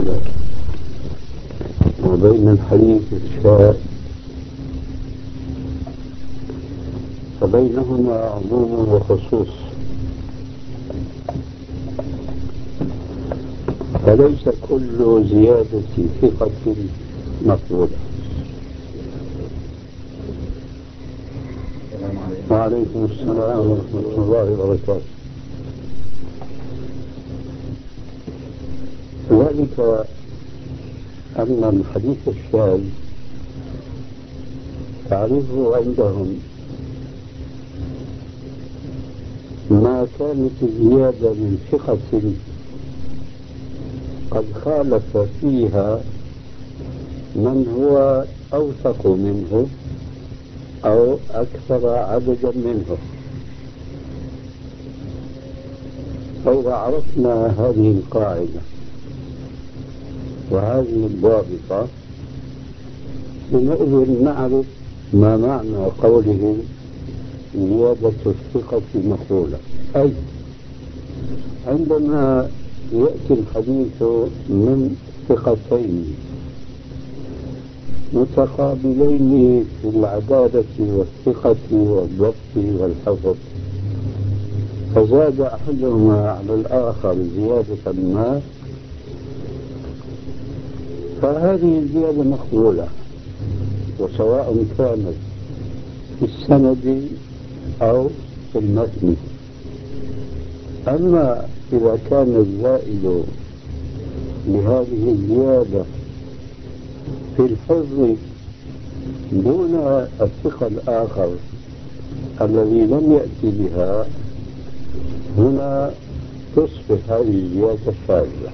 وبين الحديث الشاذ فبينهما عموم وخصوص، فليس كل زيادة ثقة مقبولة. وعليكم السلام ورحمة الله وبركاته. ذلك أن الحديث الشاذ تعرفه عندهم ما كانت الزيادة من ثقة قد خالف فيها من هو أوثق منه أو أكثر عددا منه. فإذا عرفنا هذه القاعدة وهذه الضابطة حينئذ نعرف ما معنى قوله زيادة الثقة مقبولة. أي عندما يأتي الحديث من ثقتين متقابلين في العدالة والثقة والضبط والحفظ، فزاد أحدهما على الآخر زيادة ما، فهذه الزيادة مقبولة، وسواء كانت في السند أو في المتن. أما إذا كان الزائد لهذه الزيادة في الحفظ دون الثقة الآخر الذي لم يأتي بها، هنا تصبح هذه الزيادة شاذة.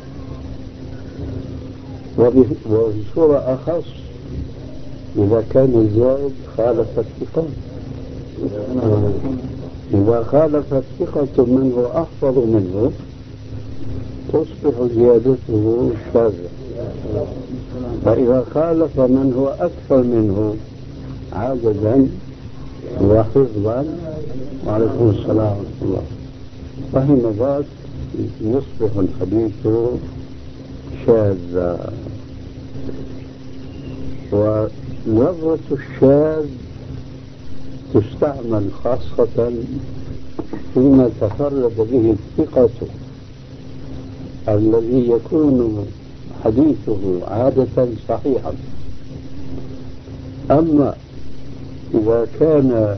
وبصورة أخص إذا كان الزائد خالف الثقة، إذا خالف الثقة من هو أحفظ منه تصبح زيادته شاذة. فإذا خالف من هو أكثر منه عددا وحفظا، وعليكم السلام ورحمة الله، فحين ذاك يصبح الحديث شاذا. ولفظة الشاذ تستعمل خاصة فيما تفرد به الثقة الذي يكون حديثه عادة صحيحا. أما إذا كان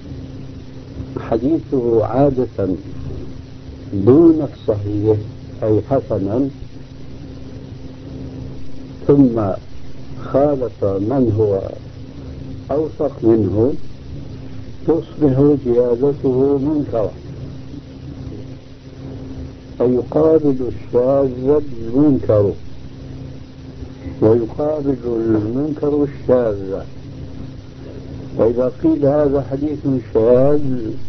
حديثه عادة دون الصحيح أي حسنا، ثم خالف من هو أوثق منه، تصبح زيادته منكرة، فيقابل الشاذ المنكر ويقابل المنكر الشاذ. وإذا قيل هذا حديث شاذ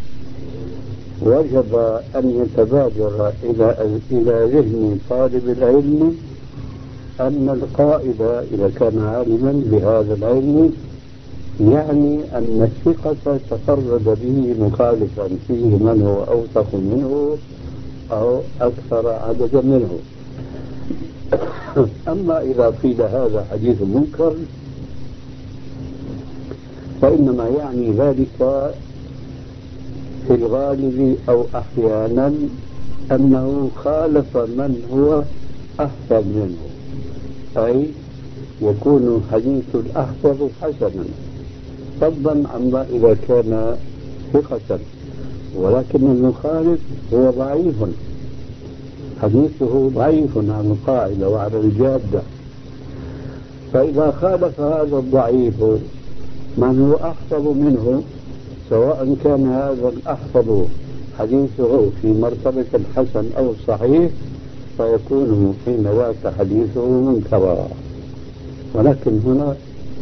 وجب أن يتبادر إلى ذهن طالب العلم أن القائل إذا كان عالما بهذا العلم يعني أن الثقة تفرد به مخالفا فيه من هو أوثق منه أو أكثر عددا منه. أما إذا قيل هذا حديث منكر فإنما يعني ذلك في الغالب أو أحيانا أنه خالف من هو أحفظ منه، أي يكون حديث الأحفظ حسنا فضلا عما إذا كان ثقة، ولكن المخالف هو ضعيف، حديثه ضعيف عن القاعدة وعلى الجادة. فإذا خالف هذا الضعيف من هو أحفظ منه، سواء كان هذا الأحفظ حديثه في مرتبة الحسن أو الصحيح، فيكون حين ذاك حديثه منكرا. ولكن هنا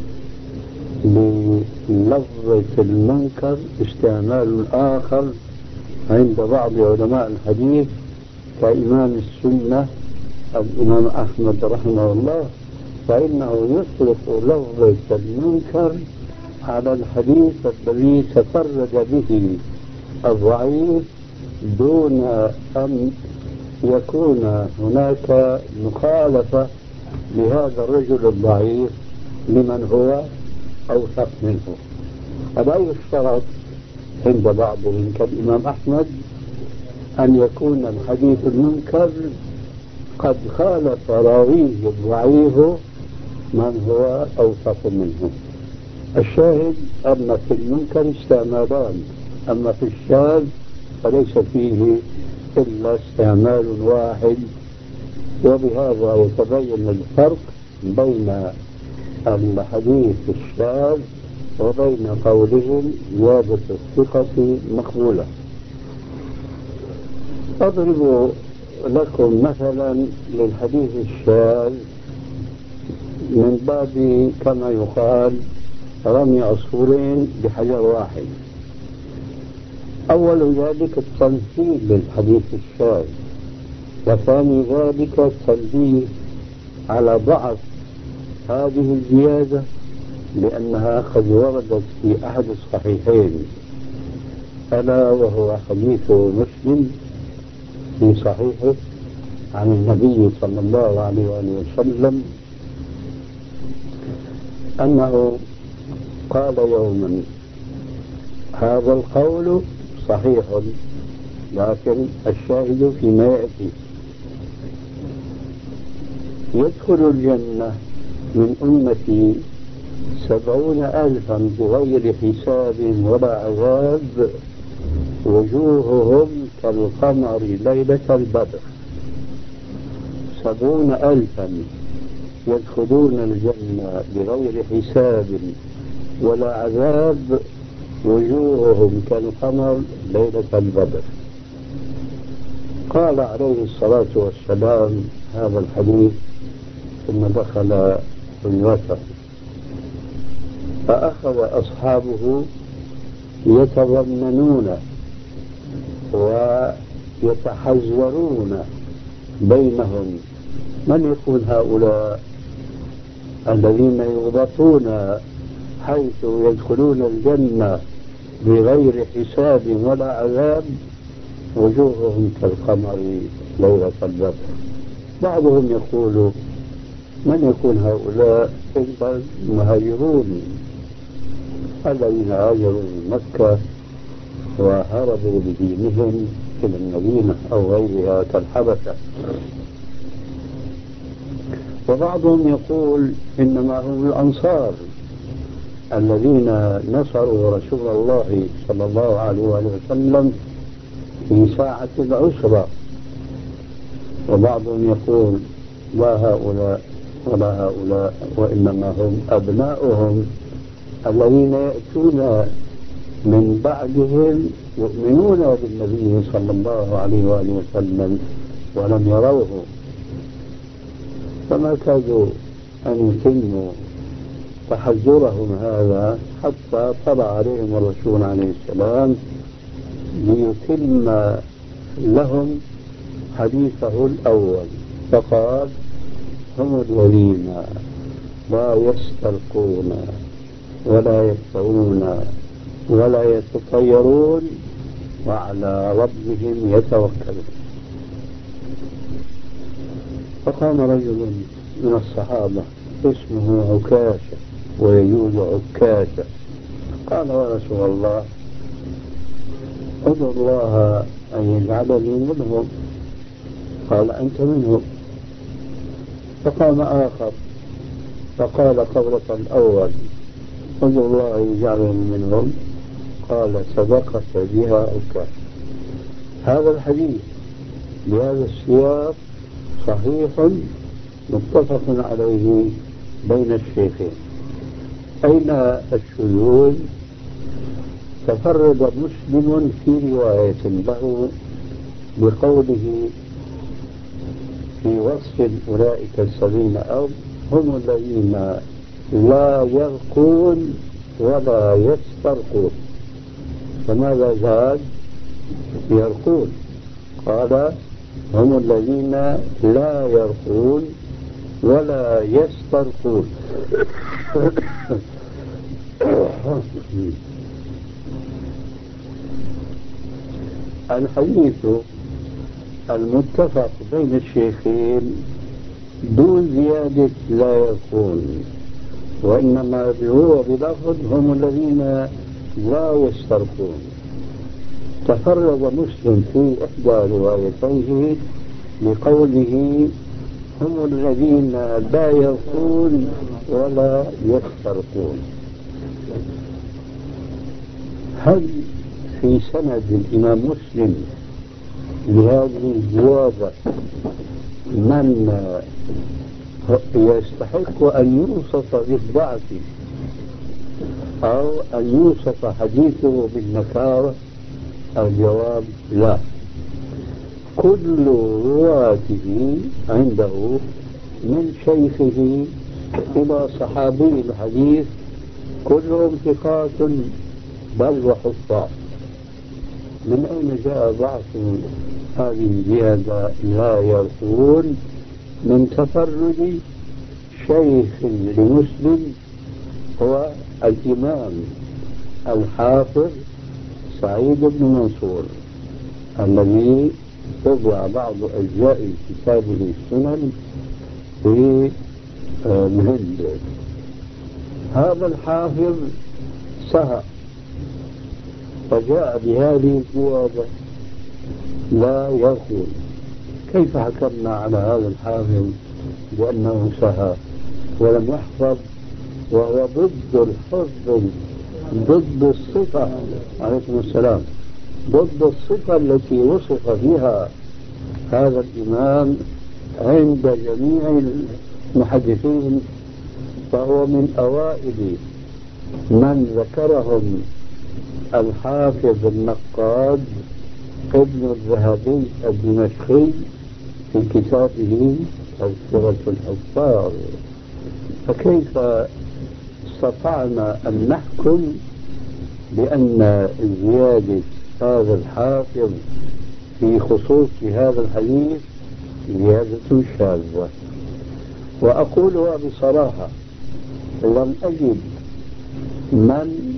للفظة المنكر استعمال آخر عند بعض علماء الحديث كإمام السنة الإمام أحمد رحمه الله، فإنه يطلق لفظة المنكر على الحديث الذي تفرد به الضعيف دون أن يكون هناك مخالفة لهذا الرجل الضعيف لمن هو أوثق منه. هذا يشترط عند بعضهم كالإمام أحمد أن يكون الحديث المنكر قد خالف راويه الضعيف من هو أوثق منه. الشاهد أن في المنكر استعمالان، أما في الشاذ فليس فيه إلا استعمال واحد، وبهذا يتبين الفرق بين الحديث الشاذ وبين قولهم زيادة الثقة مقبولة. أضرب لكم مثلا للحديث الشاذ من باب كما يقال رمي عصفورين بحجر واحد. أول ذلك التنفيذ للحديث الشاذ، وثاني ذلك التنبيه على ضعف هذه الزيادة لأنها قد وردت في أحد الصحيحين، ألا وهو حديث مسلم في صحيحه عن النبي صلى الله عليه وآله وسلم أنه قال يوما: هذا القول صحيح لكن الشاهد فيما يأتي: يدخل الجنة من أمتي 70,000 بغير حساب ولا عذاب، وجوههم كالقمر ليلة البدر. 70,000 يدخلون الجنة بغير حساب ولا عذاب، وجوههم كالقمر ليلة البدر. قال عليه الصلاة والسلام هذا الحديث ثم دخل حجرته، فأخذ أصحابه يتضمنون ويتحزورون بينهم من يكون هؤلاء الذين يغبطون حيث يدخلون الجنة بغير حساب ولا عذاب، وجوههم كالقمر ليلة البدر. بعضهم يقول: من يكون هؤلاء؟ إلا المهاجرون الذين هاجروا من مكة وهربوا بدينهم إلى المدينة أو غيرها كالحبشة. وبعضهم يقول: إنما هم الأنصار الذين نصروا رسول الله صلى الله عليه وسلم في ساعة العسرة. وبعضهم يقول: لا هؤلاء ولا هؤلاء، وإنما هم أبناؤهم الذين يأتون من بعدهم يؤمنون بالنبي صلى الله عليه وآله وسلم ولم يروه، فما كادوا أن يتموا تحذرهم هذا حتى طلع عليهم الرسول عليه السلام ليتم لهم حديثه الأول، فقال: هم الذين لا يسترقون ولا يكفرون ولا يتطيرون وعلى ربهم يتوكلون. فقام رجل من الصحابة اسمه عكاشة ويجوز عكاشة، قال: يا رسول الله، ادعو الله أن يجعلني منهم. قال: أنت منهم. فقام آخر فقال قولة الأول: ادعو الله أن يجعلني منهم. قال: صدقت بها عكاشة. هذا الحديث بهذا السياق صحيح متفق عليه بين الشيخين. أين الشذوذ؟ تفرد مسلم في رواية له بقوله في وصف أولئك الذين هم الذين لا يرقون ولا يسترقون. فماذا زاد؟ يرقون. قال: هم الذين لا يرقون ولا يسترقون. الحديث المتفق بين الشيخين دون زيادة لا يكون، وإنما هو بلفظ هم الذين لا يسترقون. تفرد مسلم في إحدى روايتيه بقوله هم الذين لا يرقون ولا يسترقون. هل في سند الإمام مسلم لهذه الزيادة من يستحق أن يوصف بالضعف أو أن يوصف حديثه بالنكارة؟ الجواب لا. كل رواته عنده من شيخه إلى صحابي الحديث كلهم ثقات بل وحفاظ. من أين جاء ضعف هذه الزيادة لا يرقون؟ من تفرد شيخ لمسلم هو الإمام الحافظ سعيد بن منصور الذي وضع بعض أجزاء كتابه السنن في الهند. هذا الحافظ سهى فجاء بهذه الزيادة لا يرقون. كيف حكمنا على هذا الحافظ بأنه سهى ولم يحفظ وهو ضد الحفظ، ضد الصفة، عليكم السلام، ضد الصفة التي وصف بها هذا الإمام عند جميع المحدثين؟ فهو من أوائل من ذكرهم الحافظ النقاد ابن الذهبي الدمشقي في كتابه تذكرة الحفاظ. فكيف استطعنا أن نحكم بأن زيادة هذا الحافظ في خصوص هذا الحديث زيادة شاذة؟ وأقولها بصراحة، لم أجد من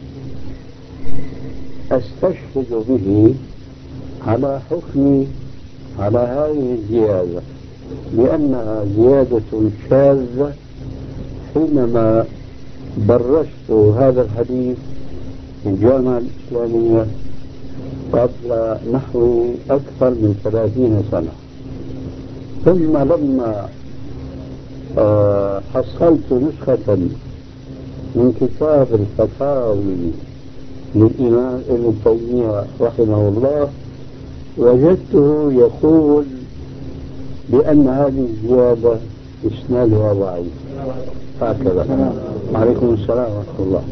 أستشهد به على حكمي على هذه الزيادة لأنها زيادة شاذة حينما درست هذا الحديث في الجامعة الإسلامية قبل نحو أكثر من 30 سنة. ثم لما حصلت نسخة من كتاب الفتاوي للإمام ابن تيمية رحمه الله وجدته يقول بأن هذه الزيادة إسنادها ضعيف. هكذا. عليكم السلام ورحمة الله.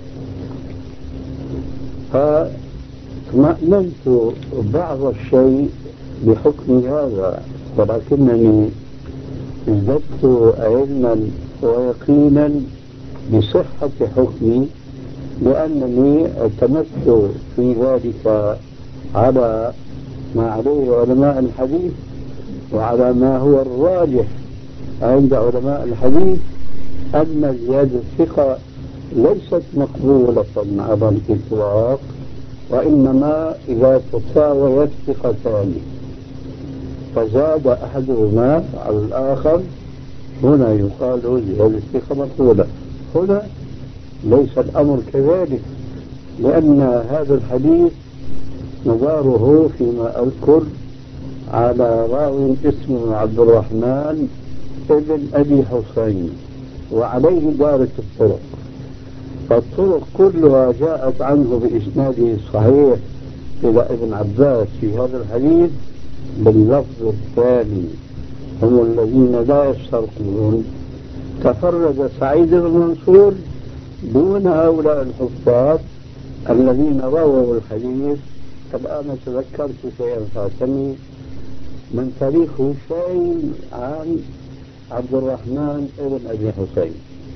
فاطمأننت بعض الشيء بحكم هذا، ولكنني ازددت علما ويقينا بصحة حكمي لأنني اعتمدت في ذلك على ما عليه علماء الحديث وعلى ما هو الراجح عند علماء الحديث أن زيادة الثقة ليست مقبولة على الإطلاق، وإنما إذا تساويا الثقتان فزاد أحدهما على الآخر هنا يقال زيادة الثقة مقبولة. هنا ليس الأمر كذلك، لأن هذا الحديث مداره فيما أذكر على راوي اسمه عبد الرحمن ابن أبي حسين وعليه دارت الطرق، فالطرق كلها جاءت عنه بإسناده الصحيح إلى ابن عباس في هذا الحديث باللفظ الثاني هم الذين لا يسترقون. تفرد سعيد بن منصور دون هؤلاء الحفاظ الذين رووا الحديث. الآن تذكرت شيئا فاتني من تاريخ هشيم عن عبد الرحمن ابن أبي حسين،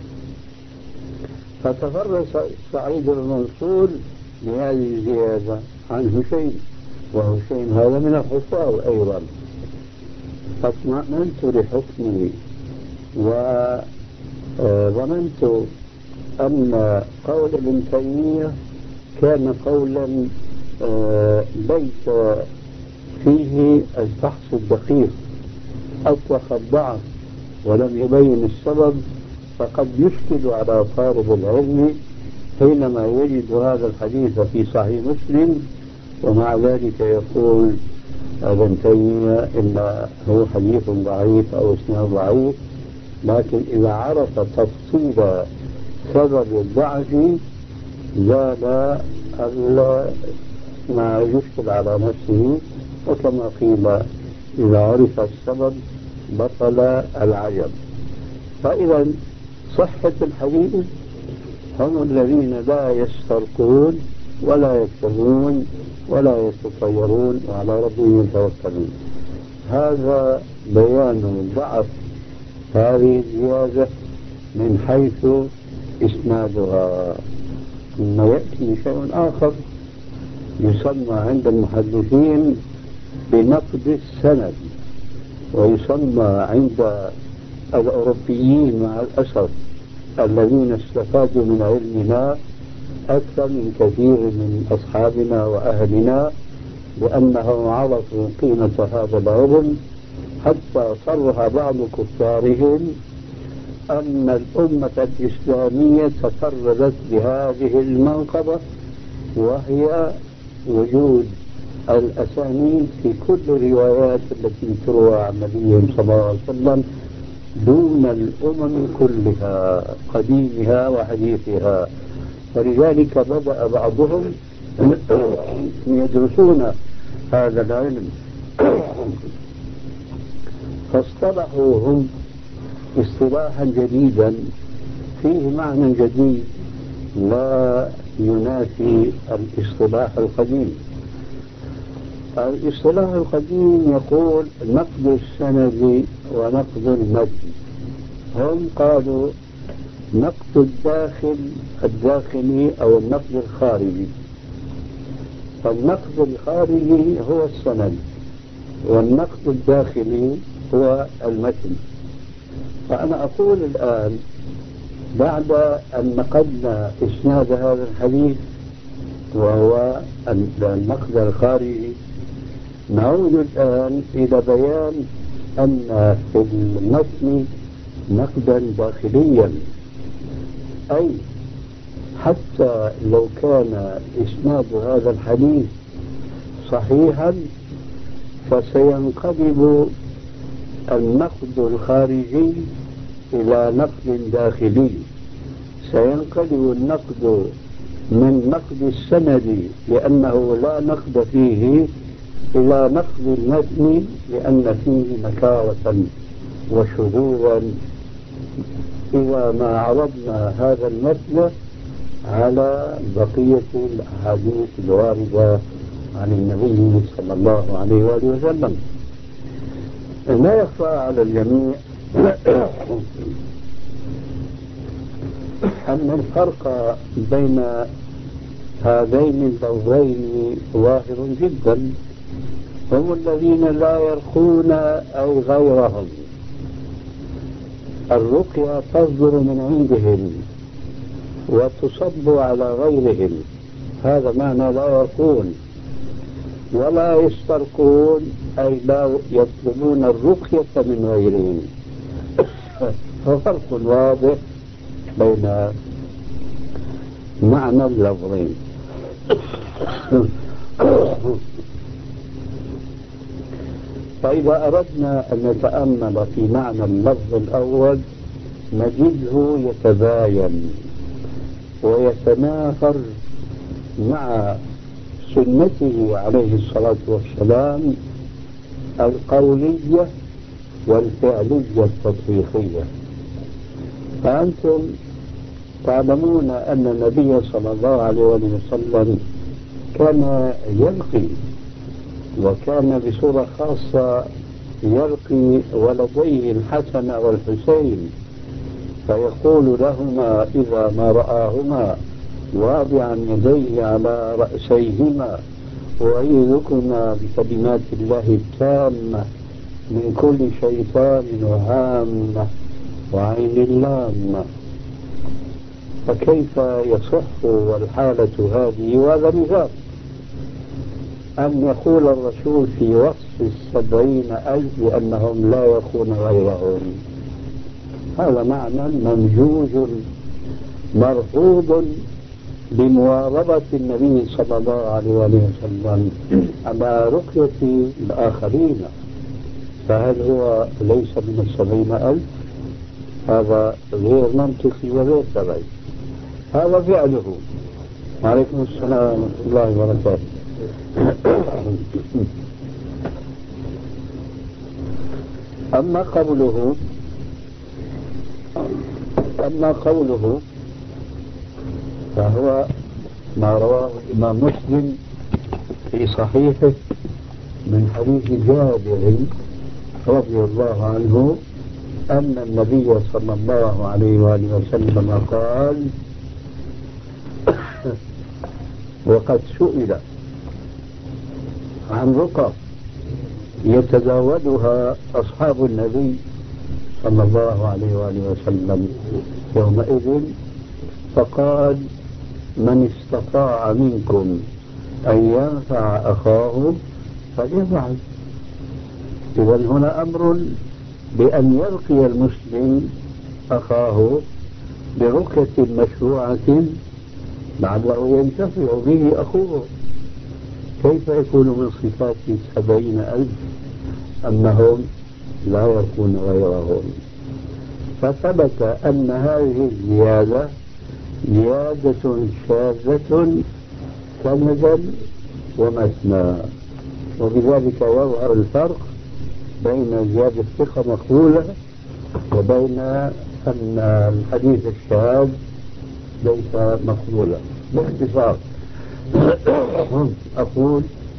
فتفرد سعيد بن منصور بهذه الزيادة عن هشيم، وهشيم هذا من الحفاظ أيضا. فاطمأننت لحكمه وظننت أن قول ابن تيمية كان قولا ليس فيه الفحص الدقيق، أطلق الضعف ولم يبين السبب، فقد يشكل على طالب العلم حينما يجد هذا الحديث في صحيح مسلم ومع ذلك يقول ابن تيمية إنه حديث ضعيف أو اسناد ضعيف. لكن إذا عرف تفصيل سبب الضعف زال ما يشكل على نفسه، وكما قيل إذا عرف السبب بطل العجب. فإذا صحة الحديث هم الذين لا يسترقون ولا يكتبون ولا يتطيرون وعلى ربهم يتوكلون. هذا بيان ضعف هذه الزيادة من حيث إسنادها. ثم يأتي شيء آخر يسمى عند المحدثين بنقد السند، ويسمى عند الأوروبيين مع الأسف الذين استفادوا من علمنا أكثر من كثير من أصحابنا وأهلنا، لأنهم عرفوا قيمة هذا العلم حتى صرح بعض كفارهم أن الأمة الإسلامية تفردت بهذه المنقبة، وهي وجود الأسانيد في كل الروايات التي تروى عن نبيهم صلى الله عليه وسلم دون الأمم كلها قديمها وحديثها. ولذلك بدأ بعضهم يدرسون هذا العلم فاصطلحوا هم اصطلاحا جديدا فيه معنى جديد لا ينافي الاصطلاح القديم. الاصطلاح القديم يقول نقد السند ونقد المتن. هم قالوا نقد الداخلي أو النقد الخارجي. فالنقد الخارجي هو السند والنقد الداخلي هو المتن. فأنا أقول الآن بعد أن نقدنا إسناد هذا الحديث وهو النقد الخارجي، نعود الآن إلى بيان أن في المتن نقدا داخليا، أي حتى لو كان إسناد هذا الحديث صحيحا فسينقلب النقد الخارجي إلى نقد داخلي. سينقلب النقد من نقد السند لأنه لا نقد فيه إلى نقد المتن لأن فيه نكارة وشذوذا إذا ما عرضنا هذا المتن على بقية الأحاديث الواردة عن النبي صلى الله عليه وآله وسلم. لا يخفى على الجميع أن الفرق بين هذين اللفظين ظاهر جدا. هم الذين لا يرقون أي غيرهم، الرقية تصدر من عندهم وتصب على غيرهم، هذا معنى لا يرقون. ولا يسترقون أي لا يطلبون الرقية من غيرهم. ففرق واضح بين معنى اللفظين. فإذا أردنا أن نتأمل في معنى اللفظ الأول نجده يتباين ويتنافر مع سنته عليه الصلاة والسلام القولية والفعلية التطبيقية. فأنتم تعلمون أن النبي صلى الله عليه وسلم كان يلقي، وكان بصورة خاصة يلقي ولديه الحسن والحسين فيقول لهما إذا ما رآهما واضعا يديه على رأسيهما أعيذكما بكلمات الله التامة من كل شيطان وهامة وعين لامة. فكيف يصح والحالة هذه؟ وهذا مثال. أن يقول الرسول في وصف 70,000 بأنهم لا يكون غيرهم. هذا معنى ممجوز مرفوض بمواظبة النبي صلى الله عليه وسلم على رقية الآخرين. فهل هو ليس من 70,000؟ هذا غير منطقي وغير طبيعي. هذا فعله. وعليكم السلام ورحمة الله وبركاته. أما قوله فهو ما رواه الإمام مسلم في صحيحه من حديث جابر رضي الله عنه أن النبي صلى الله عليه وآله وسلم قال: وقد سئل عن رقى يتزاودها أصحاب النبي صلى الله عليه وآله وسلم يومئذ، فقال: من استطاع منكم أن ينفع أخاه فليفعل. إذا هنا أمر بأن يرقي المسلم أخاه برقية مشروعة لعله ينتفع به أخوه. كيف يكون من صفات 70,000 أنهم لا يكون غيرهم؟ فثبت أن هذه الزيادة زيادة شاذة كنزل ومثنى، وبذلك يظهر الفرق بين زيادة ثقة مقبولة وبين أن الحديث الشاذ ليس مقبولا. باختصار أقول: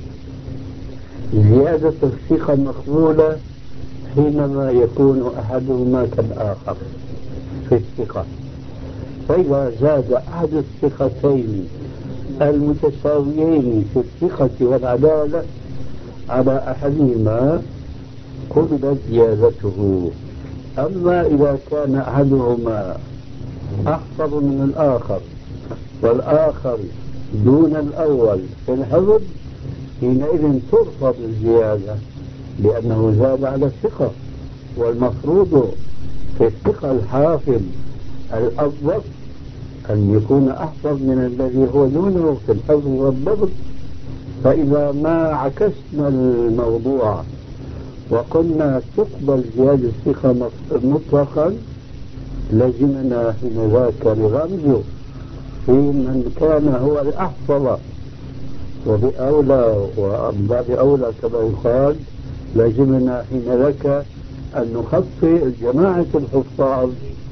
زيادة الثقة مقبولة حينما يكون أحدهما كالآخر في الثقة، فإذا زاد أحد الثقتين المتساويين في الثقة والعدالة على أحدهما قبلت زيادته. أما إذا كان أحدهما أحفظ من الآخر والآخر دون الأول في الحفظ، حينئذ ترفض الزيادة لأنه زاد على الثقة، والمفروض في الثقة الحافظ الأضبط أن يكون أحفظ من الذي هو دونه في الحفظ والضبط. فإذا ما عكسنا الموضوع وقلنا تقبل زيادة الثقة مطلقا، لزمنا حين ذاك الرمز في من كان هو الأحفظ، وبأولى وبعد أولى كما يقال لزمنا حين ذاك أن نخطي جماعة الحفاظ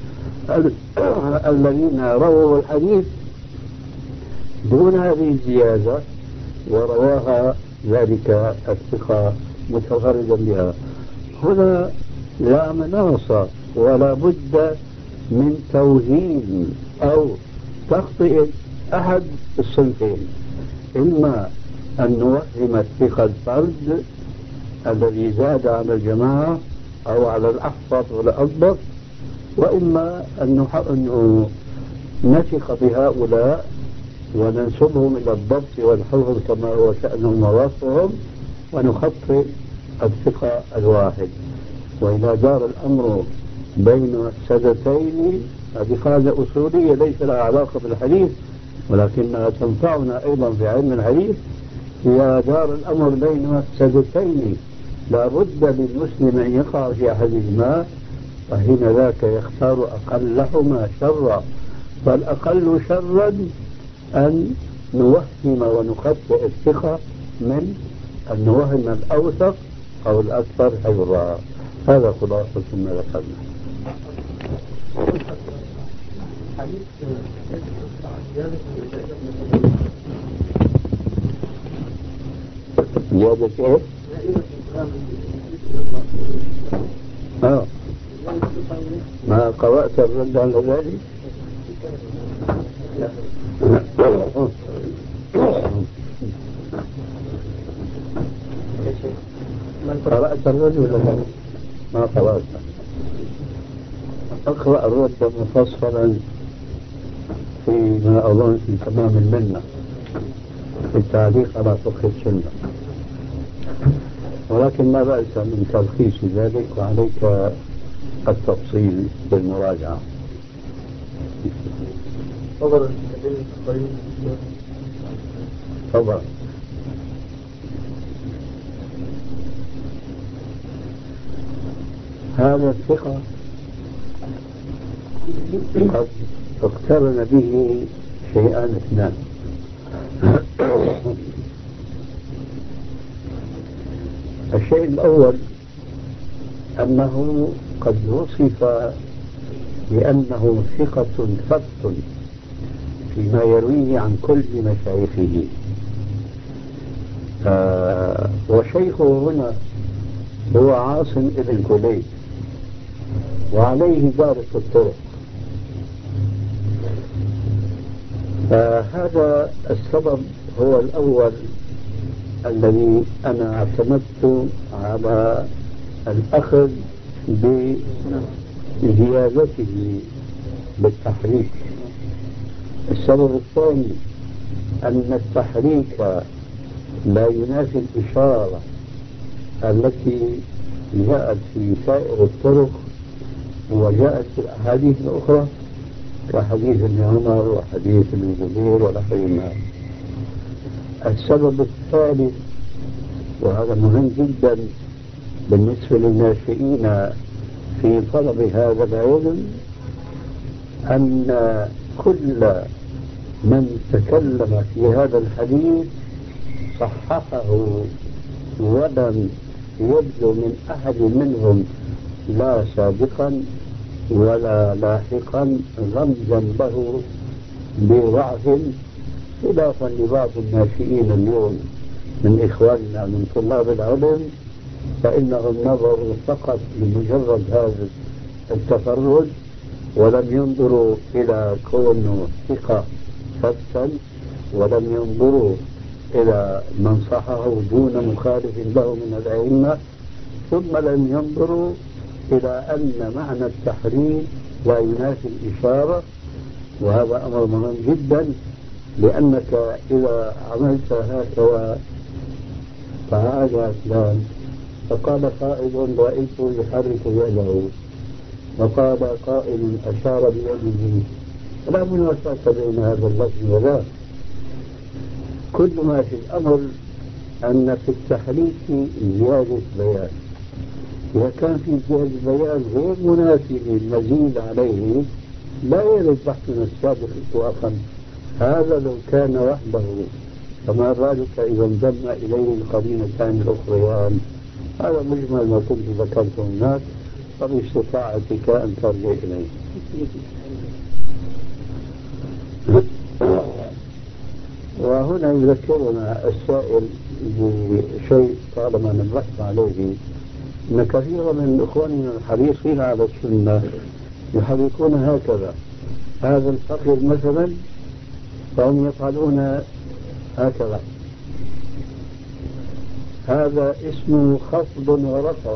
الذين رووا الحديث دون هذه الزيادة ورواها ذلك الثقة متفردا بها. هنا لا مناص ولا بد من توهين أو تخطئة أحد الصنفين: إما أن نوهم الثقة الفرد الذي زاد على الجماعة أو على الأحفظ والأضبط، وإما أن نثق بهؤلاء وننسبهم إلى الضبط والحفظ كما هو شأنهم ووصفهم ونخطئ الثقة الواحد. وإذا دار الأمر بين السدتين، هذه قاعدة أصولية ليس لها علاقة بالحديث ولكنها تنفعنا أيضا في علم الحديث. إذا دار الأمر بين السدتين لا بد للمسلم أن يقع في أحدهما، فحين ذاك يختار أقلهما شرا، فالأقل شرا أن نوهم ونخطئ الثقة من أن نوهم الأوثق أو الأكثر حفظا. هذا خلاصة ما ذكرنا. زيادة ايه؟ ما قرأت الرد على ذلك؟ قرأت الرد ولا لا؟ ما قرأت. أقرأ الرد مفصلا في ما أظن في تمام المنة في التعليق على فقه السنة. ولكن لا بأس من تلخيص ذلك، وعليك التفصيل بالمراجعة. تفضل. هذا الثقة قد اقترن به شيئان اثنان. الشيء الأول أنه قد وصف بأنه ثقة ثبت فيما يرويه عن كل مشايخه. وشيخه هنا هو عاصم ابن كليب، وعليه دارة الطرق. فهذا السبب هو الأول الذي أنا اعتمدت على الأخذ بزيادته بالتحريك. السبب الثاني أن التحريك لا ينافي الإشارة التي جاءت في سائر الطرق وجاءت في الأحاديث الأخرى كحديث ابن عمر وحديث ابن زبير ونحوهما. السبب الثالث، وهذا مهم جدا بالنسبة للناشئين في طلب هذا العلم، أن كل من تكلم في هذا الحديث صححه ولم يبدو من أحد منهم لا سابقا ولا لاحقا رمزا له بضعف، خلافا لبعض الناشئين اليوم من إخواننا من طلاب العلم، فإنهم نظروا فقط لمجرد هذا التفرد ولم ينظروا إلى كونه ثقة ثبتا، ولم ينظروا إلى من صححه دون مخالف له من الأئمة، ثم لم ينظروا إلى أن معنى التحريم لا ينافي الإشارة. وهذا أمر مهم جدا، لأنك إذا عملت هكذا فهذا فلان، فقال قائل رأيته يحرك يده، وقال قائل أشار بيده، لا منافاة بين هذا اللفظ وذاك. كل ما في الأمر أن في التحريك زيادة بيان. إذا كان في زيادة بيان غير منافي للمزيد عليه لا يرد بحثنا السابق إطلاقا. هذا لو كان وحده، فما بالك إذا انضم إليه القرينتان الأخريان. هذا مجمل ما كنت ذكرته هناك، فباستطاعتك أن ترجع إليه. وهنا يذكرنا السائل بشيء طالما نبهت عليه، أن كثيرا من إخواننا الحريصين على السنة يحركون هكذا. هذا الفقير مثلا فهم يفعلون هكذا، هذا اسمه خفض ورفع.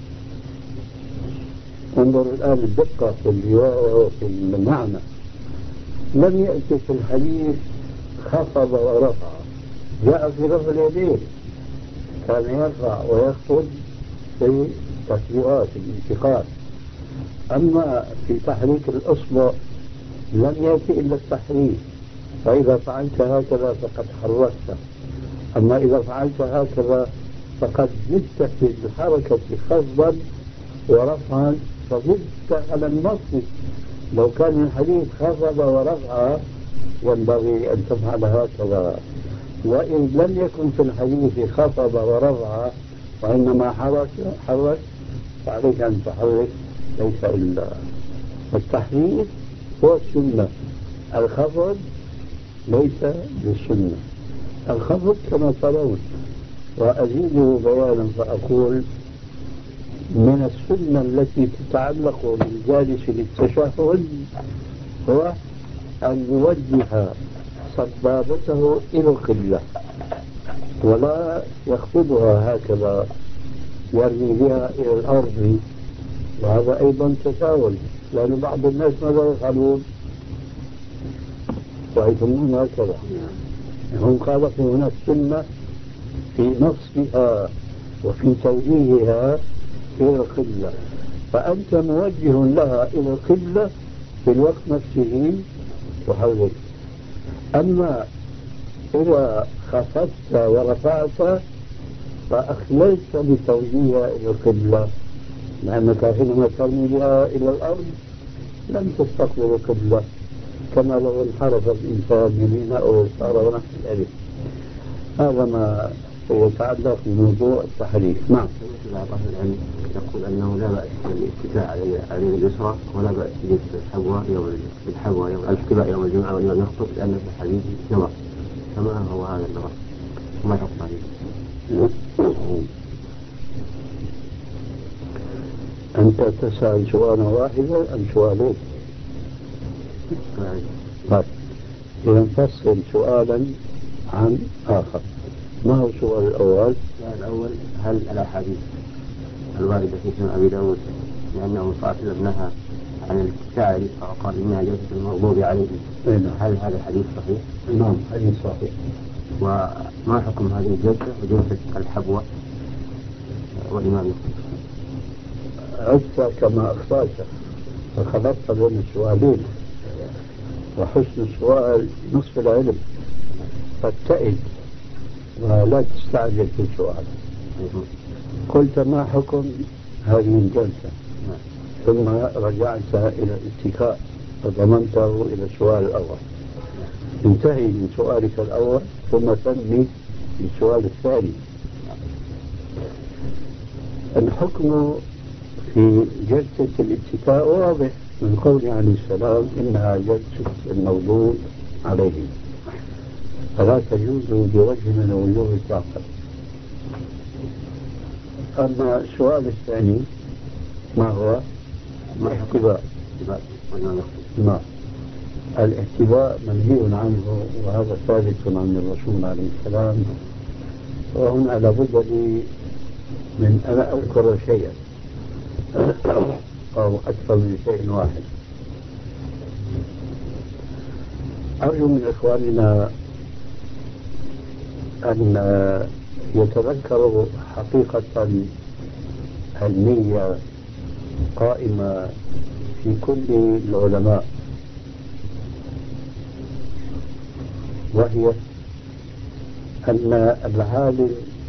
انظر الآن الدقة في الرواية وفي المعنى. لم يأتي في الحديث خفض ورفع، جاء في رفع اليدين، كان يرفع ويخفض في تكبيرات الانتقال. أما في تحريك الأصبع لم يأتي إلا التحريك، فإذا فعلت هكذا فقد حركت، أما إذا فعلت هكذا فقد زدت في الحركة خفضا ورفعا، فزدت على النص. لو كان الحديث خفض ورفع ينبغي أن تفعل هكذا، وإن لم يكن في الحديث خفض ورفع وإنما حرك فعليك أن تحرك، ليس إلا التحريك هو السنة. الخفض ليس بالسنة. الخفض كما ترون، وأزيده بيانا فأقول من السنة التي تتعلق بالجالس للتشهد هو أن يوجه سبابته إلى القبلة ولا يخفضها هكذا يرمي بها إلى الأرض، وهذا أيضا تساهل، لأن بعض الناس ماذا يفعلون؟ ويتمون هكذا. هم خالفوا هنا السنة في نصبها وفي توجيهها إلى القبلة، فأنت موجه لها إلى القبلة في الوقت نفسه تحرك. أما إذا خفضت ورفعت فأخللت بتوجيهها إلى القبلة، لأنك حينما ترمي بها إلى الأرض لم تستقبل القبلة، كما لو انحرف الإنسان يمينا أو يسارا ونحو ذلك. هذا ما يتعلق بموضوع التحريك. نعم. بعض أهل العلم يقول أنه لا بأس بالاتكاء على اليسرى ولا بأس بالحبوة يوم الاتباع يوم الجمعة والإمام يخطب، لأن في الحديث نظر. فما هو هذا النظر؟ وما حكم عليه؟ أنت تسأل سؤالا واحدا أم سؤالين؟ طيب، إذا نفصل سؤالا عن آخر. ما هو السؤال الأول؟ السؤال الأول: هل الأحاديث الواردة في سنن أبي داود لأنه صلى نهى عن الاتكاء وقال إنها ليست المغضوب عليهم، هل هذا الحديث صحيح؟ نعم، حديث صحيح. وما حكم هذه الجلسة وجلسة الحبوة والإمام يخطب؟ عدت كما أخطأت فخلطت بين السؤالين، وحسن السؤال نصف العلم، فاتئد ولا تستعجل في السؤال. قلت ما حكم هذه الجلسة، ثم رجعت إلى الاتكاء وضمنته إلى السؤال الأول. انتهي من سؤالك الأول ثم تنمي للسؤال الثاني. الحكم في جلسة الاتكاء واضح من قوله عليه السلام: إنها جلسة المولود عليه، فلا تجوز بوجه من وجوه الطاقة. أما السؤال الثاني ما هو؟ ما الاحتواء؟ نعم، الاحتواء منهي عنه، وهذا ثابت عن الرسول عليه السلام. وهنا لابد لي من أن أذكر شيئا أو أكثر من شيء واحد. أرجو من إخواننا أن يتذكروا حقيقة علمية قائمة في كل العلماء، وهي أن العالم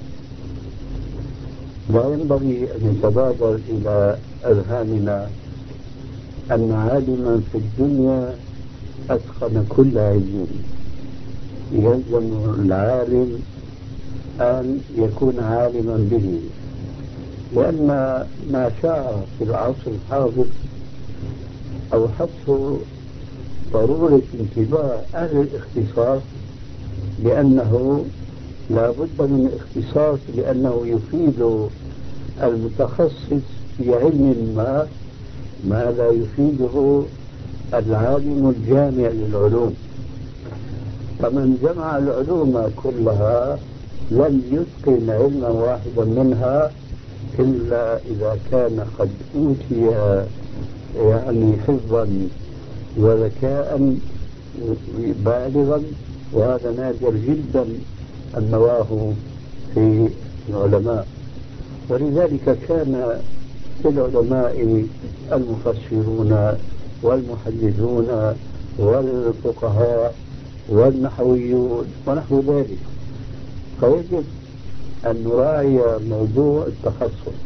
لا ينبغي أن يتبادر إلى أذهاننا أن عالما في الدنيا أتقن كل علم. يلزم العالم أن يكون عالما به، لأن ما شاء في العصر الحاضر أوحته ضرورة انتباه أهل الاختصاص، لأنه لا بد من اختصاص، لأنه يفيد المتخصص في علم ما لا يفيده العالم الجامع للعلوم. فمن جمع العلوم كلها لن يتقن علما واحدا منها إلا إذا كان قد أوتي يعني حفظا وذكاء بالغا، وهذا نادر جدا أن نراه في العلماء. ولذلك كان في العلماء المفسرون والمحدثون والفقهاء والنحويون ونحو ذلك. فيجب أن نراعي موضوع التخصص.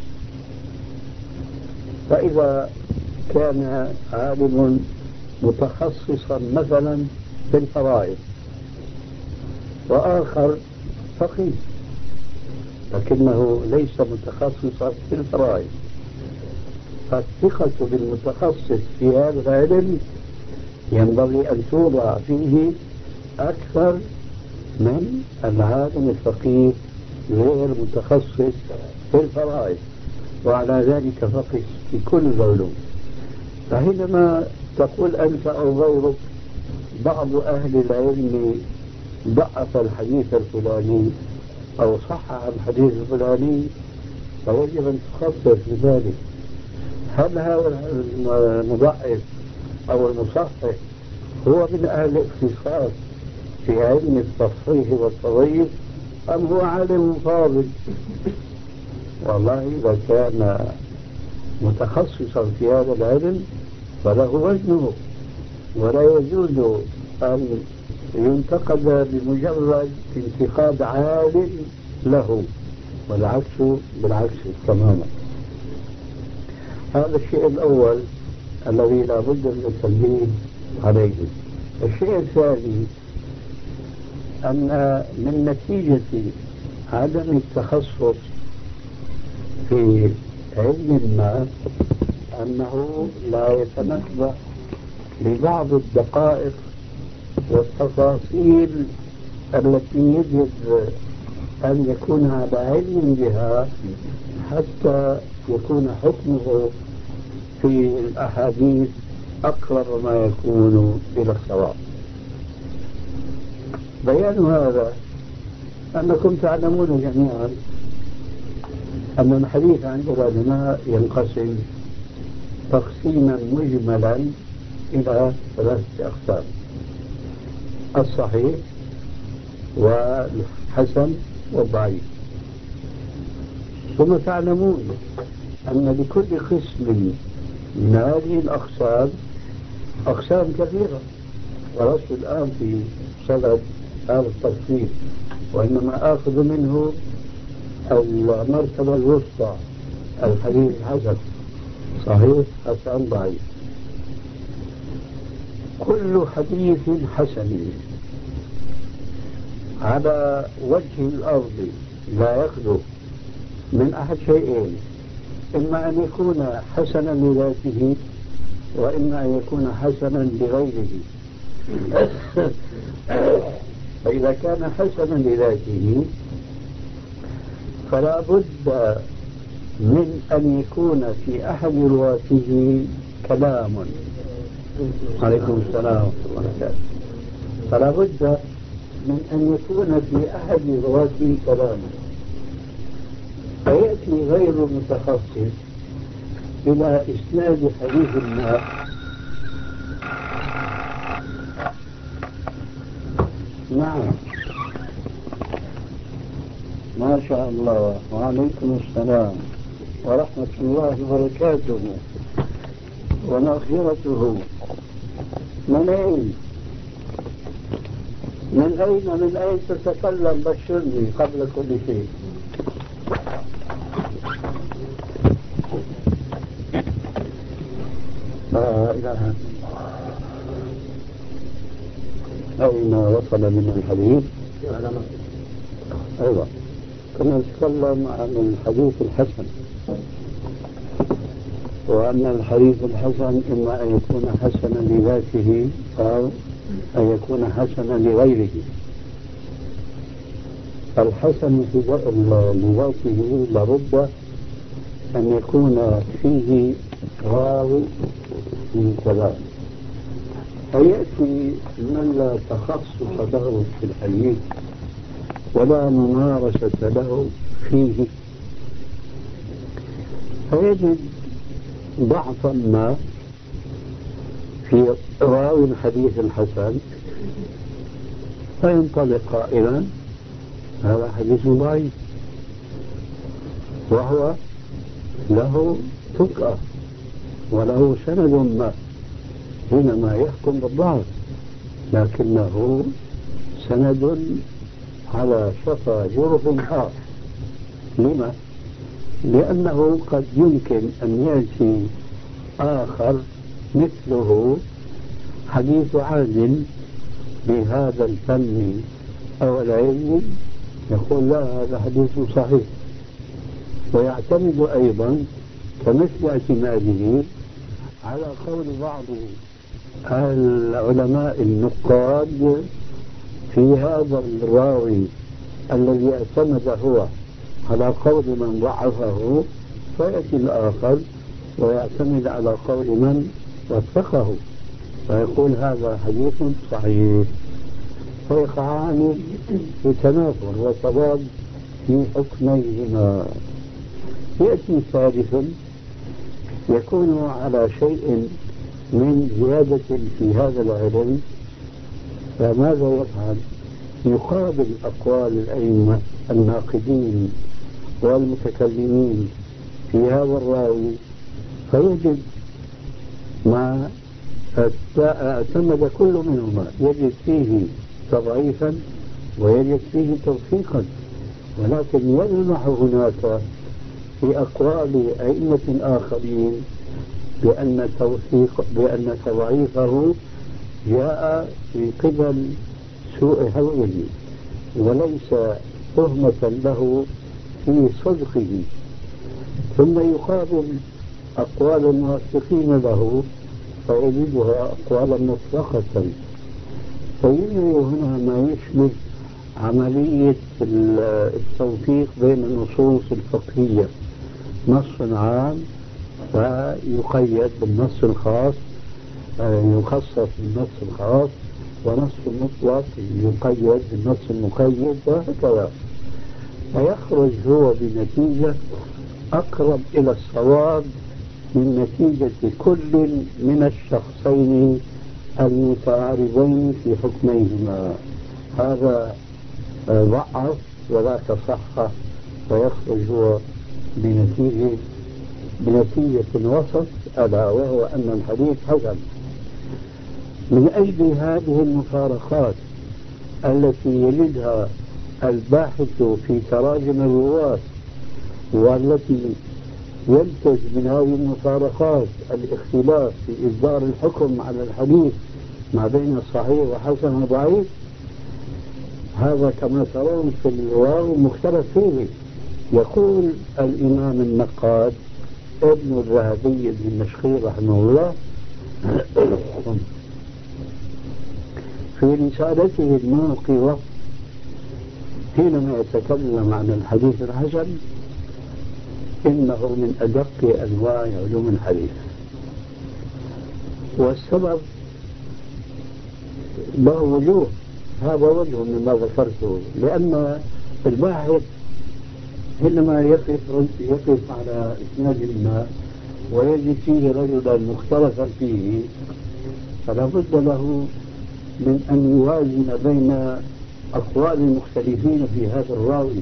فإذا كان عالم متخصصا مثلا في الفرائض وآخر فقيه لكنه ليس متخصصا في الفرائض، فالثقة بالمتخصص في هذا العلم ينبغي أن توضع فيه أكثر من العالم الفقيه غير متخصص في الفرائض، وعلى ذلك فقه في كل العلوم. فحينما تقول أنت أو غيرك بعض أهل العلم ضعف الحديث الفلاني أو صحح الحديث الفلاني، فيجب أن تخفف بذلك. هل هذا المضعف أو المصحح هو من أهل الاختصاص في علم التصحيح والتضعيف أم هو عالم فاضل؟ والله إذا كان متخصصا في هذا العلم فله وزنه، ولا يجوز أن ينتقد بمجرد انتقاد عال له، والعكس بالعكس تماما. هذا الشيء الأول الذي لا بد من التنبيه عليه. الشيء الثاني أن من نتيجة عدم التخصص في علم ما أنه لا يتنبه لبعض الدقائق والتفاصيل التي يجب أن يكون على علم بها حتى يكون حكمه في الأحاديث أقرب ما يكون إلى الصواب. بيان هذا أنكم تعلمون جميعا أن الحديث عن العلماء ينقسم تقسيما مجملا إلى 3 أقسام: الصحيح والحسن والضعيف. ثم تعلمون أن لكل قسم من هذه الأقسام أقسام كثيرة، ولست الآن في صدد هذا التفصيل، وإنما آخذ منه المرتبة الوسطى: الحديث الحسن، صحيح، حسن، ضعيف. كل حديث حسن على وجه الأرض لا يخلو من أحد شيئين: إما أن يكون حسنا لذاته، وإما أن يكون حسنا لغيره. فإذا كان حسنا لذاته فلا بد من أن يكون في أحد رواته كلام. عليكم السلام ورحمة الله وبركاته. فلا بد من أن يكون في أحد رواته كلام، فيأتي غير متخصص إلى إسناد حديث ما نعم، ما شاء الله، وعليكم السلام ورحمة الله وبركاته ومغفرته. من أين من أين تتكلم؟ بشرني قبل كل شيء. إله أين وصل من الحديث؟ أيوة، كنا نتكلم عن الحديث الحسن، وأن الحديث الحسن إما أن يكون حسنا لذاته أو أن يكون حسنا لغيره. الحسن لذاته لابد أن يكون فيه راوي من كلام، فيأتي من لا تخصص له في الحديث ولا ممارسة له فيه، فيجد ضعفا ما في راوي الحديث الحسن، فينطلق قائلا هذا حديث ضعيف، وهو له ثقة وله سند ما حينما يحكم بالضعف، لكنه سند على شفا جرف آخر. لما؟ لأنه قد يمكن أن يأتي آخر مثله حديث عالم بهذا الفن أو العلم يقول لا هذا حديث صحيح، ويعتمد أيضا كمثل اعتماده على قول بعض العلماء النقاد في هذا الراوي الذي اعتمد هو على قول من ضعفه، فيأتي الآخر ويعتمد على قول من وثقه فيقول هذا حديث صحيح، فيقعان في تنافر وتضاد في حكميهما. يأتي ثالث يكون على شيء من زيادة في هذا العلم، فماذا يفعل؟ يقابل أقوال الأئمة الناقدين والمتكلمين في هذا الراوي، فيجد ما اعتمد كل منهما، يجد فيه تضعيفا ويجد فيه توثيقا، ولكن يلمح هناك في أقوال أئمة آخرين بأن تضعيفه جاء في قبل سوء هويه وليس تهمة له في صدقه. ثم يقابل أقوال الموثقين له فيجدها أقوالا مطلقة، فيجري هنا ما يشبه عملية التوفيق بين النصوص الفقهية، نص عام فيقيد بالنص الخاص، يخصص بالنص الخاص، ونص مطلق يقيد بالنص المقيد، وهكذا، فيخرج هو بنتيجة أقرب إلى الصواب من نتيجة كل من الشخصين المتعارضين في حكميهما. هذا ضعف وذاك صح، فيخرج هو بنتيجة وسط، ألا وهو أن الحديث حسن. من أجل هذه المفارقات التي يجدها الباحث في تراجم الرواة، والتي ينتج من هذه المفارقات الاختلاف في إصدار الحكم على الحديث ما بين الصحيح وحسن وضعيف، هذا كما ترون في الرواة مختلف فيه. يقول الإمام النقاد ابن الذهبي الدمشقي رحمه الله في رسالته الموقظة حينما يتكلم عن الحديث الحسن إنه من أدق أنواع علوم الحديث، والسبب له وجوه، هذا وجه مما ذكرته، لأن الباحث حينما يقف على إسناد ما ويجد فيه رجلا مختلفا فيه، فلا بد له من أن يوازن بين أقوال المختلفين في هذا الراوي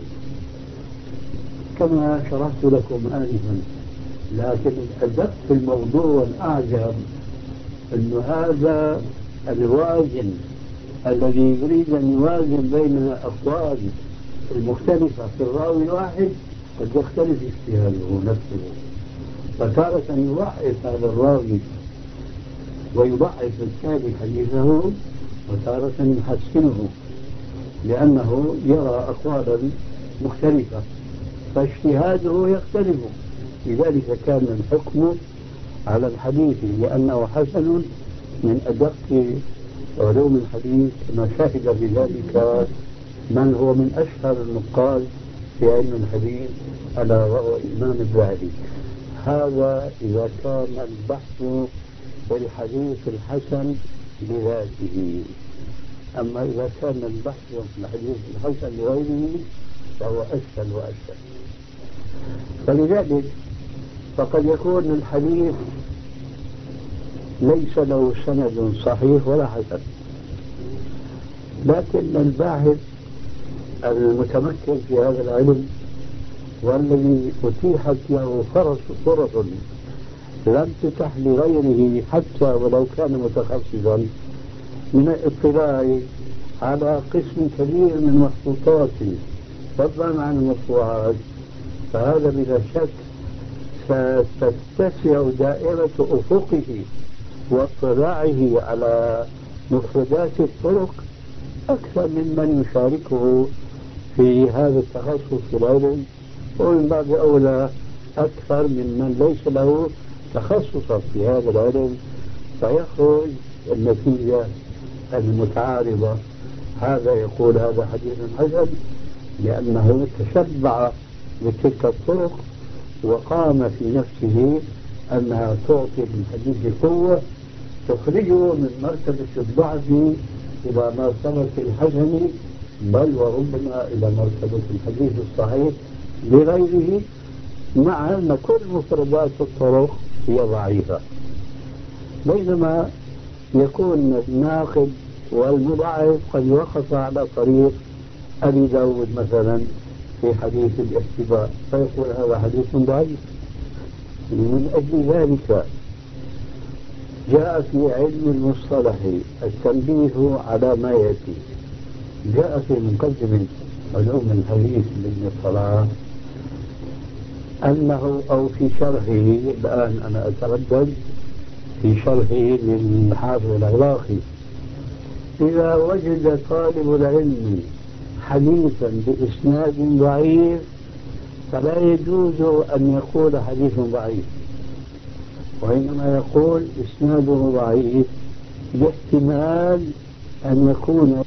كما شرحت لكم آنفا. لكن الأدق في الموضوع والأعجب أن هذا الوازن الذي يريد أن يوازن بين الأقوال المختلفة في الراوي الواحد قد يختلف اجتهاده نفسه، فتارة يضعف هذا الراوي ويضعف الثاني حديثه، وتارة يحسنه لأنه يرى أقوالا مختلفة فاجتهاده يختلف. لذلك كان الحكم على الحديث لأنه حسن من أدق علوم الحديث، كما شهد بذلك من هو من أشهر النقاد في علم الحديث ألا وهو الإمام الذهبي. هذا إذا كان البحث في الحديث الحسن بذاته، أما إذا كان البحث في الحديث الحسن لغيره فهو أسهل وأسهل. فلذلك فقد يكون الحديث ليس له سند صحيح ولا حسن، لكن الباحث المتمكن في هذا العلم والذي أتيحت له فرص لم تتح لغيره حتى ولو كان متخصصا من الاطلاع على قسم كبير من مخطوطاته فضلا عن المطبوعات، فهذا بلا شك ستتسع دائرة أفقه واطلاعه على مفردات الطرق أكثر ممن يشاركه في هذا التخصص في العلم، ومن باب أولى أكثر ممن ليس له تخصصا في هذا العلم، فيخرج النتيجة المتعارضة. هذا يقول هذا حديث حسن لأنه تشبع بتلك الطرق وقام في نفسه أنها تعطي للحديث قوة تخرجه من مرتبة الضعف إلى مرتبة الحسن، بل وربما إلى مرتبة الحديث الصحيح لغيره، مع أن كل مفردات الطرق هي ضعيفة. بينما يكون الناقد والمضاعف قد وقف على طريق أبي داود مثلا في حديث الاحتباء فيقول هذا حديث ضعيف. من أجل ذلك جاء في علم المصطلح التنبيه على ما يأتي. جاء في مقدمة علوم الحديث لابن الصلاح أنه أو في شرحه، الآن أنا أتردد، في شرحه للحافظ العراقي: إذا وجد طالب العلم حديثا بإسناد ضعيف فلا يجوز أن يقول حديث ضعيف، وإنما يقول إسناده ضعيف لاحتمال أن يكون